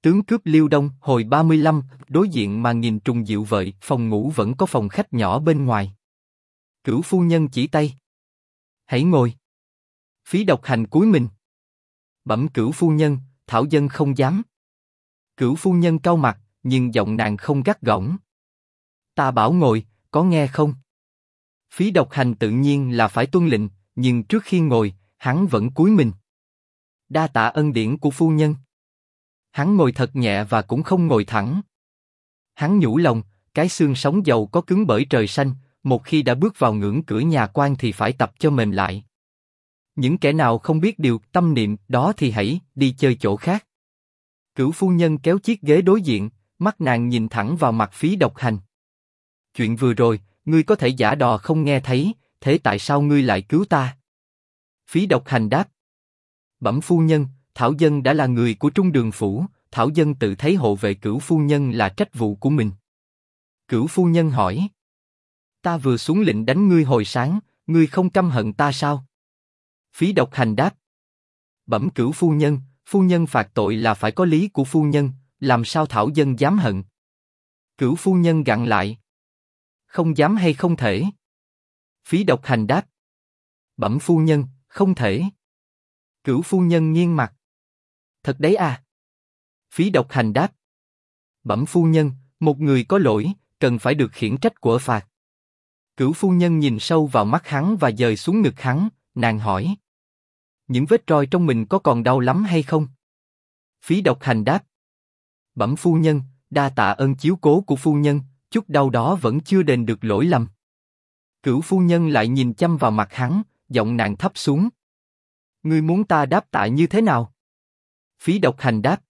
Tướng cướp Liêu Đông, hồi 35, đối diện mà nghìn trùng diệu vợi, phòng ngủ vẫn có phòng khách nhỏ bên ngoài. Cửu phu nhân chỉ tay. Hãy ngồi. Phí Độc Hành cúi mình. Bẩm cửu phu nhân, thảo dân không dám. Cửu phu nhân cau mặt, nhưng giọng nàng không gắt gỏng. Ta bảo ngồi, có nghe không? Phí Độc Hành tự nhiên là phải tuân lệnh, nhưng trước khi ngồi, hắn vẫn cúi mình. Đa tạ ân điển của phu nhân. Hắn ngồi thật nhẹ và cũng không ngồi thẳng. Hắn nhủ lòng, cái xương sống giàu có cứng bởi trời xanh, một khi đã bước vào ngưỡng cửa nhà quan thì phải tập cho mềm lại. Những kẻ nào không biết điều tâm niệm đó thì hãy đi chơi chỗ khác. Cửu phu nhân kéo chiếc ghế đối diện, mắt nàng nhìn thẳng vào mặt Phí Độc Hành. Chuyện vừa rồi, ngươi có thể giả đò không nghe thấy, thế tại sao ngươi lại cứu ta? Phí Độc Hành đáp. Bẩm phu nhân, thảo dân đã là người của Trung Đường phủ, thảo dân tự thấy hộ vệ cửu phu nhân là trách vụ của mình. Cửu phu nhân hỏi. Ta vừa xuống lệnh đánh ngươi hồi sáng, ngươi không căm hận ta sao? Phí Độc Hành đáp. Bẩm cửu phu nhân phạt tội là phải có lý của phu nhân, làm sao thảo dân dám hận? Cửu phu nhân gặn lại. Không dám hay không thể? Phí Độc Hành đáp. Bẩm phu nhân, không thể. Cửu phu nhân nghiêng mặt. Thật đấy à? Phí Độc Hành đáp. Bẩm phu nhân, một người có lỗi, cần phải được khiển trách của phạt. Cửu phu nhân nhìn sâu vào mắt hắn và dời xuống ngực hắn, nàng hỏi. Những vết roi trong mình có còn đau lắm hay không? Phí Độc Hành đáp. Bẩm phu nhân, đa tạ ơn chiếu cố của phu nhân, chút đau đó vẫn chưa đền được lỗi lầm. Cửu phu nhân lại nhìn chăm vào mặt hắn, giọng nàng thấp xuống. Ngươi muốn ta đáp tạ như thế nào? Phí Độc Hành đáp.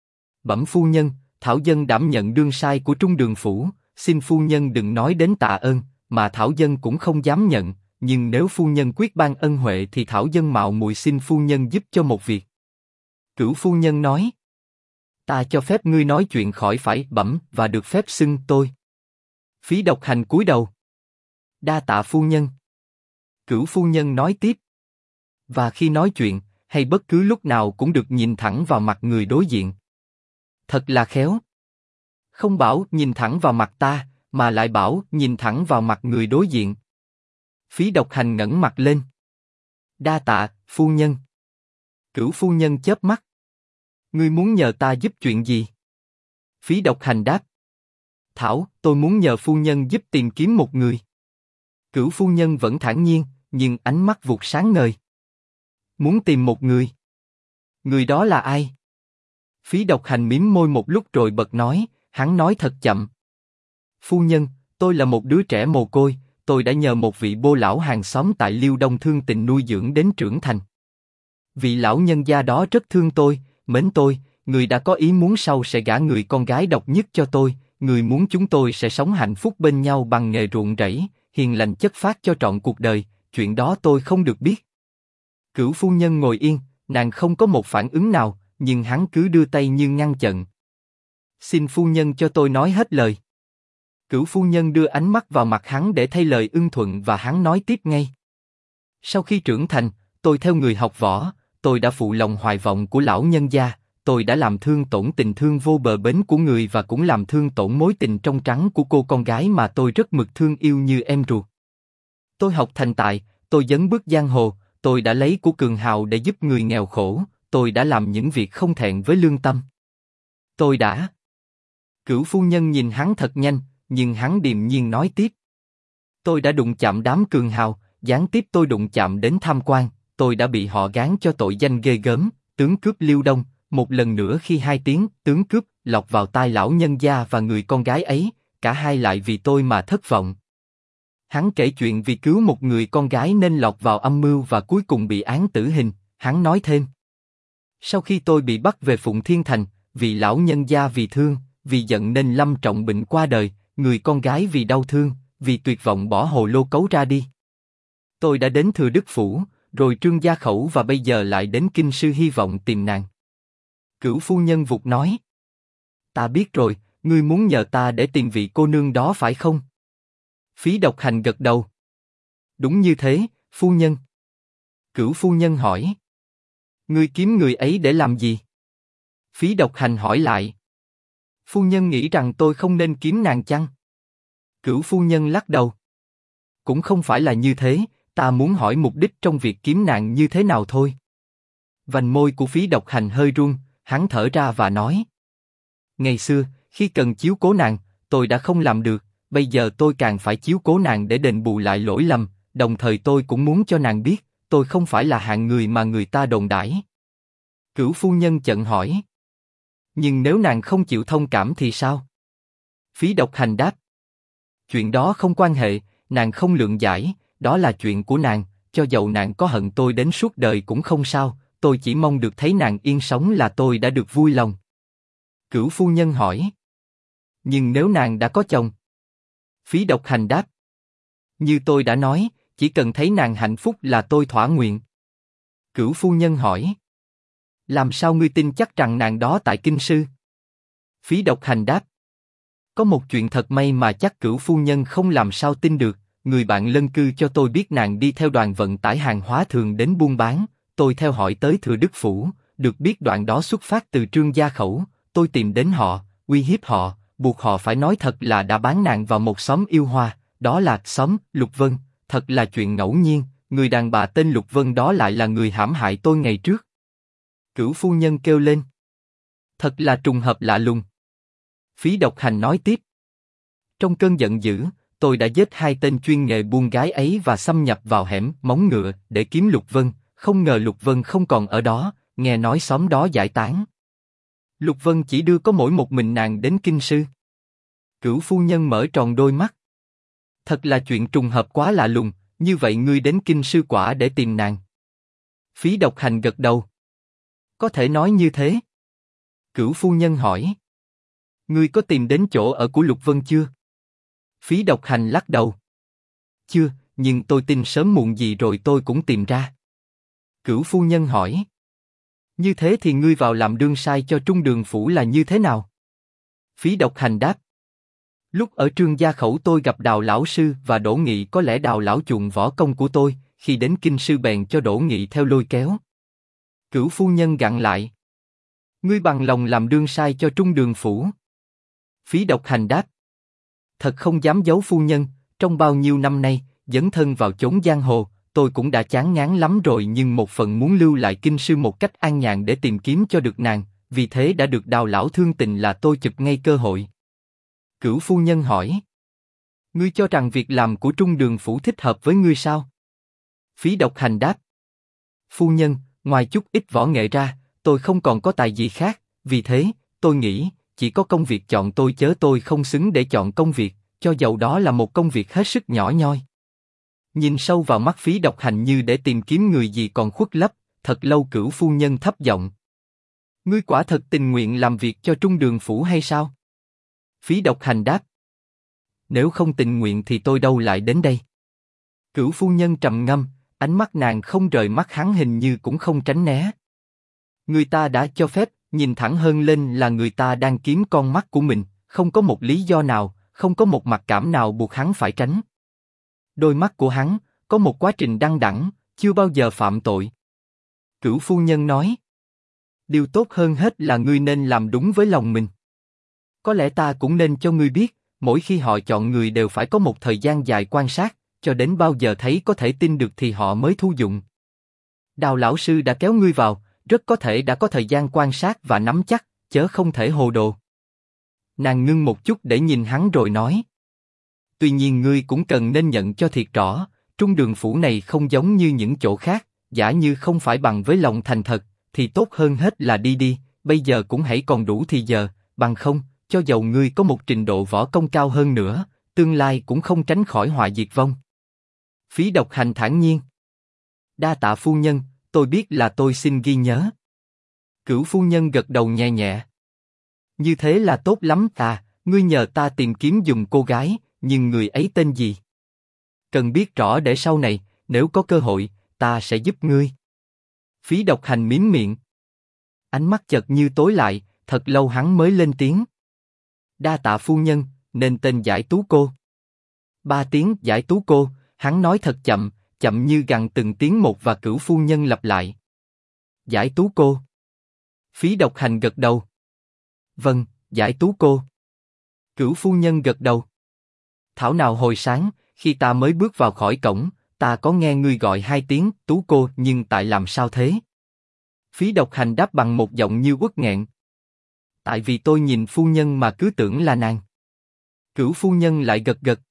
Bẩm phu nhân, thảo dân đảm nhận đương sai của Trung Đường phủ, xin phu nhân đừng nói đến tạ ơn, mà thảo dân cũng không dám nhận, nhưng nếu phu nhân quyết ban ân huệ thì thảo dân mạo muội xin phu nhân giúp cho một việc. Cửu phu nhân nói. Ta cho phép ngươi nói chuyện khỏi phải bẩm và được phép xưng tôi. Phí Độc Hành cúi đầu. Đa tạ phu nhân. Cửu phu nhân nói tiếp. Và khi nói chuyện, hay bất cứ lúc nào cũng được nhìn thẳng vào mặt người đối diện. Thật là khéo. Không bảo nhìn thẳng vào mặt ta, mà lại bảo nhìn thẳng vào mặt người đối diện. Phí Độc Hành ngẩng mặt lên. Đa tạ, phu nhân. Cửu phu nhân chớp mắt. Ngươi muốn nhờ ta giúp chuyện gì? Phí Độc Hành đáp. Thảo, tôi muốn nhờ phu nhân giúp tìm kiếm một người. Cửu phu nhân vẫn thản nhiên, nhưng ánh mắt vụt sáng ngời. Muốn tìm một người? Người đó là ai? Phí Độc Hành mím môi một lúc rồi bật nói, hắn nói thật chậm. Phu nhân, tôi là một đứa trẻ mồ côi, tôi đã nhờ một vị bô lão hàng xóm tại Liêu Đông thương tình nuôi dưỡng đến trưởng thành. Vị lão nhân gia đó rất thương tôi, mến tôi, người đã có ý muốn sau sẽ gả người con gái độc nhất cho tôi, người muốn chúng tôi sẽ sống hạnh phúc bên nhau bằng nghề ruộng rẫy, hiền lành chất phác cho trọn cuộc đời, chuyện đó tôi không được biết. Cửu phu nhân ngồi yên, nàng không có một phản ứng nào, nhưng hắn cứ đưa tay như ngăn chặn. Xin phu nhân cho tôi nói hết lời. Cửu phu nhân đưa ánh mắt vào mặt hắn để thay lời ưng thuận và hắn nói tiếp ngay. Sau khi trưởng thành, tôi theo người học võ, tôi đã phụ lòng hoài vọng của lão nhân gia, tôi đã làm thương tổn tình thương vô bờ bến của người và cũng làm thương tổn mối tình trong trắng của cô con gái mà tôi rất mực thương yêu như em ruột. Tôi học thành tài, tôi dấn bước giang hồ, tôi đã lấy của cường hào để giúp người nghèo khổ, tôi đã làm những việc không thẹn với lương tâm. Tôi đã... Cửu phu nhân nhìn hắn thật nhanh, nhưng hắn điềm nhiên nói tiếp. Tôi đã đụng chạm đám cường hào, gián tiếp tôi đụng chạm đến tham quan, tôi đã bị họ gán cho tội danh ghê gớm, tướng cướp Liêu Đông. Một lần nữa khi hai tiếng tướng cướp lọt vào tai lão nhân gia và người con gái ấy, cả hai lại vì tôi mà thất vọng. Hắn kể chuyện vì cứu một người con gái nên lọt vào âm mưu và cuối cùng bị án tử hình. Hắn nói thêm. Sau khi tôi bị bắt về Phụng Thiên Thành, vì lão nhân gia vì thương, vì giận nên lâm trọng bệnh qua đời, người con gái vì đau thương, vì tuyệt vọng bỏ hồ lô cấu ra đi. Tôi đã đến Thừa Đức Phủ, rồi Trương Gia Khẩu và bây giờ lại đến Kinh Sư hy vọng tìm nàng. Cửu phu nhân vụt nói. Ta biết rồi, ngươi muốn nhờ ta để tìm vị cô nương đó phải không? Phí Độc Hành gật đầu. Đúng như thế, phu nhân. Cửu phu nhân hỏi. Ngươi kiếm người ấy để làm gì? Phí Độc Hành hỏi lại. Phu nhân nghĩ rằng tôi không nên kiếm nàng chăng? Cửu phu nhân lắc đầu. Cũng không phải là như thế, ta muốn hỏi mục đích trong việc kiếm nàng như thế nào thôi. Vành môi của Phí Độc Hành hơi run, hắn thở ra và nói. Ngày xưa, khi cần chiếu cố nàng, tôi đã không làm được, bây giờ tôi càng phải chiếu cố nàng để đền bù lại lỗi lầm, đồng thời tôi cũng muốn cho nàng biết, tôi không phải là hạng người mà người ta đồn đãi. Cửu phu nhân chận hỏi. Nhưng nếu nàng không chịu thông cảm thì sao? Phí Độc Hành đáp. Chuyện đó không quan hệ, nàng không lượng giải, đó là chuyện của nàng, cho dầu nàng có hận tôi đến suốt đời cũng không sao, tôi chỉ mong được thấy nàng yên sống là tôi đã được vui lòng. Cửu phu nhân hỏi. Nhưng nếu nàng đã có chồng? Phí Độc Hành đáp. Như tôi đã nói, chỉ cần thấy nàng hạnh phúc là tôi thỏa nguyện. Cửu phu nhân hỏi. Làm sao ngươi tin chắc rằng nàng đó tại kinh sư? Phí Độc Hành đáp. Có một chuyện thật may mà chắc cửu phu nhân không làm sao tin được, người bạn lân cư cho tôi biết nàng đi theo đoàn vận tải hàng hóa thường đến buôn bán, tôi theo hỏi tới Thừa Đức Phủ, được biết đoạn đó xuất phát từ Trương Gia Khẩu, tôi tìm đến họ, uy hiếp họ, buộc họ phải nói thật là đã bán nàng vào một xóm yêu hoa, đó là xóm Lục Vân, thật là chuyện ngẫu nhiên, người đàn bà tên Lục Vân đó lại là người hãm hại tôi ngày trước. Cửu phu nhân kêu lên. Thật là trùng hợp lạ lùng. Phí Độc Hành nói tiếp. Trong cơn giận dữ, tôi đã giết 2 tên chuyên nghề buôn gái ấy và xâm nhập vào hẻm Móng Ngựa để kiếm Lục Vân, không ngờ Lục Vân không còn ở đó, nghe nói xóm đó giải tán. Lục Vân chỉ đưa có mỗi một mình nàng đến kinh sư. Cửu phu nhân mở tròn đôi mắt. Thật là chuyện trùng hợp quá lạ lùng, như vậy ngươi đến kinh sư quả để tìm nàng. Phí Độc Hành gật đầu. Có thể nói như thế. Cửu phu nhân hỏi. Ngươi có tìm đến chỗ ở của Lục Vân chưa? Phí Độc Hành lắc đầu. Chưa, nhưng tôi tin sớm muộn gì rồi tôi cũng tìm ra. Cửu phu nhân hỏi. Như thế thì ngươi vào làm đương sai cho Trung Đường Phủ là như thế nào? Phí Độc Hành đáp. Lúc ở Trương Gia Khẩu tôi gặp Đào lão sư và Đỗ Nghị, có lẽ Đào lão chuộng võ công của tôi, khi đến kinh sư bèn cho Đỗ Nghị theo lôi kéo. Cửu phu nhân gặn lại. Ngươi bằng lòng làm đương sai cho Trung Đường Phủ? Phí Độc Hành đáp. Thật không dám giấu phu nhân, trong bao nhiêu năm nay, dấn thân vào chốn giang hồ, tôi cũng đã chán ngán lắm rồi, nhưng một phần muốn lưu lại kinh sư một cách an nhàn để tìm kiếm cho được nàng, vì thế đã được Đào lão thương tình là tôi chụp ngay cơ hội. Cửu phu nhân hỏi. Ngươi cho rằng việc làm của Trung Đường Phủ thích hợp với ngươi sao? Phí Độc Hành đáp. Phu nhân, ngoài chút ít võ nghệ ra, tôi không còn có tài gì khác, vì thế, tôi nghĩ, chỉ có công việc chọn tôi, chớ tôi không xứng để chọn công việc, cho dầu đó là một công việc hết sức nhỏ nhoi. Nhìn sâu vào mắt Phí Độc Hành như để tìm kiếm người gì còn khuất lấp, thật lâu Cửu phu nhân thấp giọng. Ngươi quả thật tình nguyện làm việc cho Trung Đường Phủ hay sao? Phí Độc Hành đáp. Nếu không tình nguyện thì tôi đâu lại đến đây. Cửu phu nhân trầm ngâm, ánh mắt nàng không rời mắt hắn, hình như cũng không tránh né. Người ta đã cho phép, nhìn thẳng hơn lên là người ta đang kiếm con mắt của mình, không có một lý do nào, không có một mặc cảm nào buộc hắn phải tránh. Đôi mắt của hắn, có một quá trình đăng đẳng, chưa bao giờ phạm tội. Cửu phu nhân nói. Điều tốt hơn hết là ngươi nên làm đúng với lòng mình. Có lẽ ta cũng nên cho ngươi biết, mỗi khi họ chọn người đều phải có một thời gian dài quan sát, cho đến bao giờ thấy có thể tin được thì họ mới thu dụng. Đào lão sư đã kéo ngươi vào, rất có thể đã có thời gian quan sát và nắm chắc, chớ không thể hồ đồ. Nàng ngưng một chút để nhìn hắn rồi nói. Tuy nhiên ngươi cũng cần nên nhận cho thiệt rõ, Trung Đường Phủ này không giống như những chỗ khác, giả như không phải bằng với lòng thành thật, thì tốt hơn hết là đi đi, bây giờ cũng hãy còn đủ thì giờ, bằng không, cho dầu ngươi có một trình độ võ công cao hơn nữa, tương lai cũng không tránh khỏi họa diệt vong. Phí Độc Hành thản nhiên. Đa tạ phu nhân, tôi biết là tôi xin ghi nhớ. Cửu phu nhân gật đầu nhẹ nhẹ. Như thế là tốt lắm ta, ngươi nhờ ta tìm kiếm giùm cô gái, nhưng người ấy tên gì? Cần biết rõ để sau này, nếu có cơ hội, ta sẽ giúp ngươi. Phí Độc Hành mím miệng. Ánh mắt chợt như tối lại, thật lâu hắn mới lên tiếng. Đa tạ phu nhân, nên tên Giải Tú cô. 3 tiếng Giải Tú cô, hắn nói thật chậm, chậm như gằn từng tiếng một và Cửu phu nhân lặp lại. Giải Tú cô. Phí Độc Hành gật đầu. Vâng, giải tú cô. Cửu phu nhân gật đầu. Thảo nào hồi sáng, khi ta mới bước vào khỏi cổng, ta có nghe ngươi gọi 2 tiếng tú cô, nhưng tại làm sao thế? Phí Độc Hành đáp bằng một giọng như uất nghẹn. Tại vì tôi nhìn phu nhân mà cứ tưởng là nàng. Cửu phu nhân lại gật gật.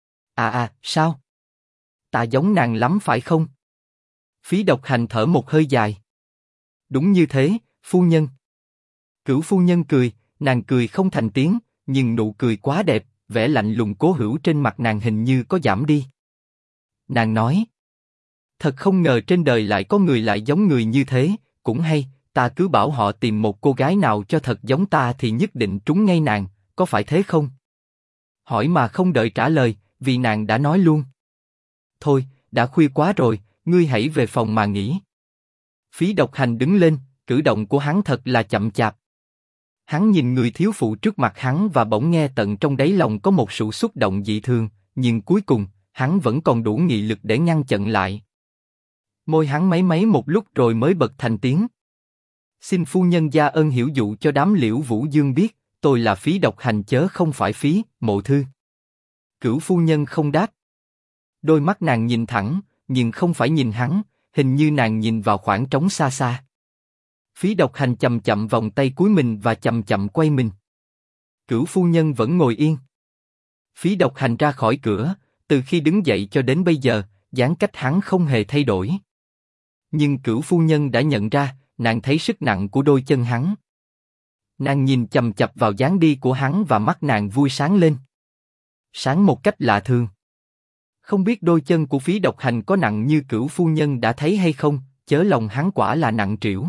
Sao? Ta giống nàng lắm phải không? Phí Độc Hành thở một hơi dài. Đúng như thế, phu nhân. Cửu phu nhân cười, nàng cười không thành tiếng, nhưng nụ cười quá đẹp, vẻ lạnh lùng cố hữu trên mặt nàng hình như có giảm đi. Nàng nói, thật không ngờ trên đời lại có người lại giống người như thế, cũng hay, ta cứ bảo họ tìm một cô gái nào cho thật giống ta thì nhất định trúng ngay nàng, có phải thế không? Hỏi mà không đợi trả lời, vì nàng đã nói luôn. Thôi, đã khuya quá rồi, ngươi hãy về phòng mà nghỉ. Phí Độc Hành đứng lên, cử động của hắn thật là chậm chạp. Hắn nhìn người thiếu phụ trước mặt hắn và bỗng nghe tận trong đáy lòng có một sự xúc động dị thường, nhưng cuối cùng, hắn vẫn còn đủ nghị lực để ngăn chặn lại. Môi hắn máy máy một lúc rồi mới bật thành tiếng. Xin phu nhân gia ân hiểu dụ cho đám Liễu Vũ Dương biết, tôi là Phí Độc Hành chớ không phải Phí Mộ Thư. Cửu phu nhân không đáp. Đôi mắt nàng nhìn thẳng, nhưng không phải nhìn hắn, hình như nàng nhìn vào khoảng trống xa xa. Phí Độc Hành chậm chậm vòng tay cúi mình và chậm chậm quay mình. Cửu phu nhân vẫn ngồi yên. Phí Độc Hành ra khỏi cửa, từ khi đứng dậy cho đến bây giờ, dáng cách hắn không hề thay đổi. Nhưng Cửu phu nhân đã nhận ra, nàng thấy sức nặng của đôi chân hắn. Nàng nhìn chằm chằm vào dáng đi của hắn và mắt nàng vui sáng lên. Sáng một cách lạ thường. Không biết đôi chân của Phí Độc Hành có nặng như Cửu phu nhân đã thấy hay không, chớ lòng hắn quả là nặng trĩu.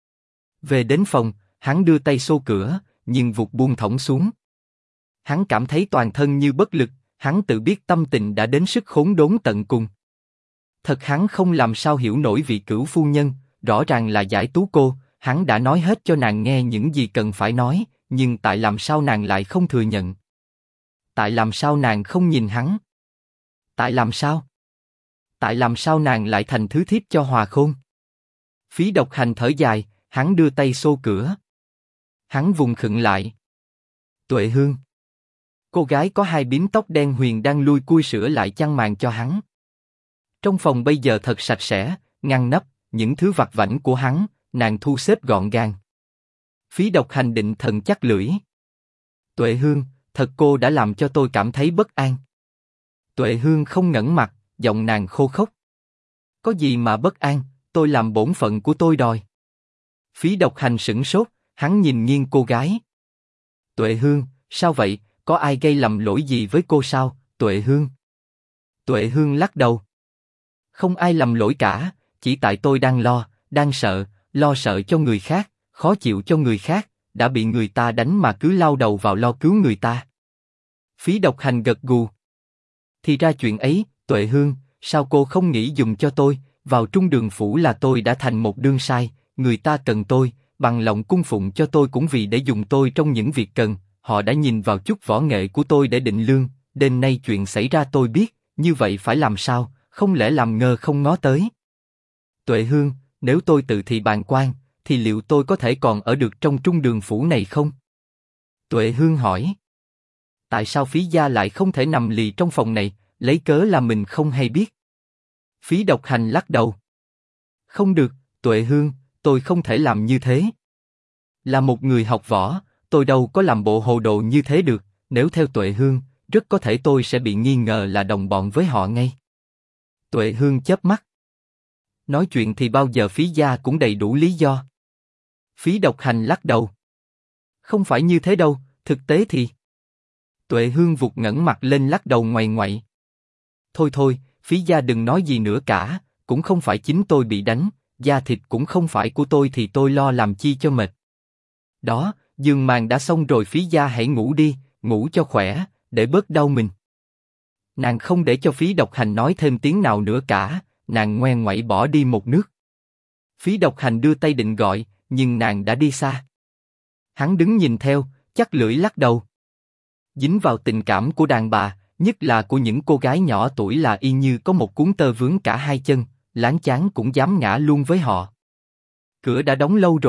Về đến phòng, hắn đưa tay xô cửa, nhưng vụt buông thõng xuống. Hắn cảm thấy toàn thân như bất lực, hắn tự biết tâm tình đã đến sức khốn đốn tận cùng. Thật hắn không làm sao hiểu nổi vị Cửu phu nhân, rõ ràng là giải tú cô, hắn đã nói hết cho nàng nghe những gì cần phải nói, nhưng tại làm sao nàng lại không thừa nhận? Tại làm sao nàng không nhìn hắn? Tại làm sao? Tại làm sao nàng lại thành thứ thiếp cho Hòa Khôn? Phí Độc Hành thở dài, hắn đưa tay xô cửa. Hắn vùng khựng lại. Tuệ Hương. Cô gái có 2 bím tóc đen huyền đang lui cui sửa lại chăn màn cho hắn. Trong phòng bây giờ thật sạch sẽ, ngăn nắp, những thứ vặt vãnh của hắn, nàng thu xếp gọn gàng. Phí Độc Hành định thần chắc lưỡi. Tuệ Hương, thật cô đã làm cho tôi cảm thấy bất an. Tuệ Hương không ngẩng mặt, giọng nàng khô khốc. Có gì mà bất an, tôi làm bổn phận của tôi đòi. Phí Độc Hành sửng sốt, hắn nhìn nghiêng cô gái. Tuệ Hương, sao vậy, có ai gây lầm lỗi gì với cô sao, Tuệ Hương? Tuệ Hương lắc đầu. Không ai lầm lỗi cả, chỉ tại tôi đang đang sợ, lo sợ cho người khác, khó chịu cho người khác, đã bị người ta đánh mà cứ lao đầu vào lo cứu người ta. Phí Độc Hành gật gù. Thì ra chuyện ấy, Tuệ Hương, sao cô không nghĩ dùng cho tôi, vào Trung Đường Phủ là tôi đã thành một đương sai, người ta cần tôi, bằng lòng cung phụng cho tôi cũng vì để dùng tôi trong những việc cần, họ đã nhìn vào chút võ nghệ của tôi để định lương, đêm nay chuyện xảy ra tôi biết, như vậy phải làm sao, không lẽ làm ngơ không ngó tới. Tuệ Hương, nếu tôi tự thị bàng quan, thì liệu tôi có thể còn ở được trong Trung Đường Phủ này không? Tuệ Hương hỏi. Tại sao Phí gia lại không thể nằm lì trong phòng này, lấy cớ là mình không hay biết? Phí Độc Hành lắc đầu. Không được, Tuệ Hương, tôi không thể làm như thế. Là một người học võ, tôi đâu có làm bộ hồ đồ như thế được, nếu theo Tuệ Hương, rất có thể tôi sẽ bị nghi ngờ là đồng bọn với họ ngay. Tuệ Hương chớp mắt. Nói chuyện thì bao giờ Phí gia cũng đầy đủ lý do. Phí Độc Hành lắc đầu. Không phải như thế đâu, thực tế thì... Tuệ Hương vụt ngẩng mặt lên lắc đầu ngoại ngoại. Thôi thôi, Phí gia đừng nói gì nữa cả, cũng không phải chính tôi bị đánh, da thịt cũng không phải của tôi thì tôi lo làm chi cho mệt. Đó, giường màn đã xong rồi, Phí gia hãy ngủ đi, ngủ cho khỏe, để bớt đau mình. Nàng không để cho Phí Độc Hành nói thêm tiếng nào nữa cả, nàng ngoe ngoải bỏ đi một nước. Phí Độc Hành đưa tay định gọi, nhưng nàng đã đi xa. Hắn đứng nhìn theo, chắc lưỡi lắc đầu. Dính vào tình cảm của đàn bà, nhất là của những cô gái nhỏ tuổi là y như có một cuốn tơ vướng cả 2 chân, láng cháng cũng dám ngã luôn với họ. Cửa đã đóng lâu rồi,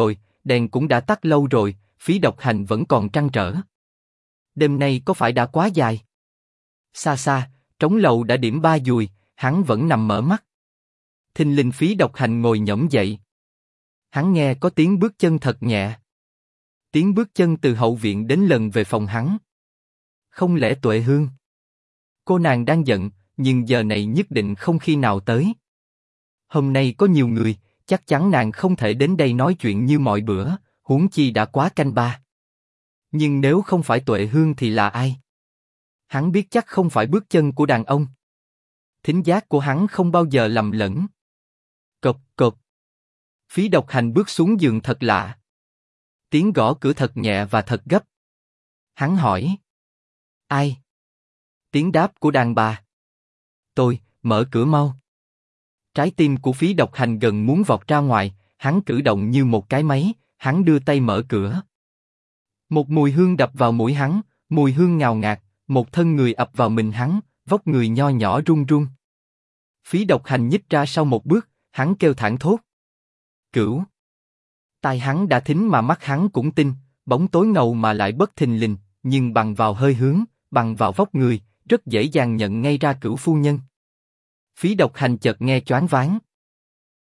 đèn cũng đã tắt lâu rồi, Phí Độc Hành vẫn còn trăn trở. Đêm nay có phải đã quá dài? Xa xa, trống lầu đã điểm 3 dùi, hắn vẫn nằm mở mắt. Thình lình Phí Độc Hành ngồi nhổm dậy. Hắn nghe có tiếng bước chân thật nhẹ. Tiếng bước chân từ hậu viện đến lần về phòng hắn. Không lẽ Tuệ Hương? Cô nàng đang giận, nhưng giờ này nhất định không khi nào tới. Hôm nay có nhiều người, chắc chắn nàng không thể đến đây nói chuyện như mọi bữa, huống chi đã quá canh ba. Nhưng nếu không phải Tuệ Hương thì là ai? Hắn biết chắc không phải bước chân của đàn ông. Thính giác của hắn không bao giờ lầm lẫn. Cộp cộp. Phí Độc Hành bước xuống giường thật lạ. Tiếng gõ cửa thật nhẹ và thật gấp. Hắn hỏi. Ai? Tiếng đáp của đàn bà. Tôi, mở cửa mau. Trái tim của Phí Độc Hành gần muốn vọt ra ngoài, hắn cử động như một cái máy, hắn đưa tay mở cửa. Một mùi hương đập vào mũi hắn, mùi hương ngào ngạt, một thân người ập vào mình hắn, vóc người nho nhỏ run run. Phí Độc Hành nhích ra sau một bước, hắn kêu thảng thốt. Cửu. Tai hắn đã thính mà mắt hắn cũng tin, bóng tối ngầu mà lại bất thình lình, nhưng bằng vào hơi hướng, bằng vào vóc người, rất dễ dàng nhận ngay ra Cửu phu nhân. Phí Độc Hành chợt nghe choáng váng,